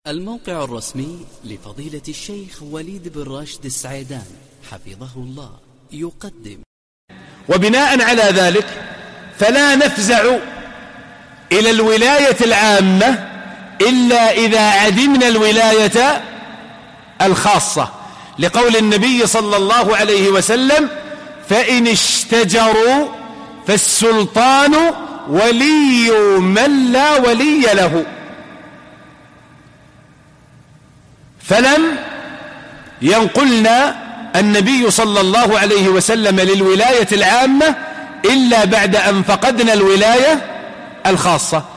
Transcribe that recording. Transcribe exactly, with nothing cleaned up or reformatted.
الموقع الرسمي لفضيلة الشيخ وليد بن راشد السعيدان حفظه الله يقدم. وبناء على ذلك فلا نفزع إلى الولاية العامة إلا إذا عدمنا الولاية الخاصة، لقول النبي صلى الله عليه وسلم: فإن اشتجروا فالسلطان ولي من لا ولي له. فلم ينقلنا النبي صلى الله عليه وسلم للولاية العامة إلا بعد أن فقدنا الولاية الخاصة.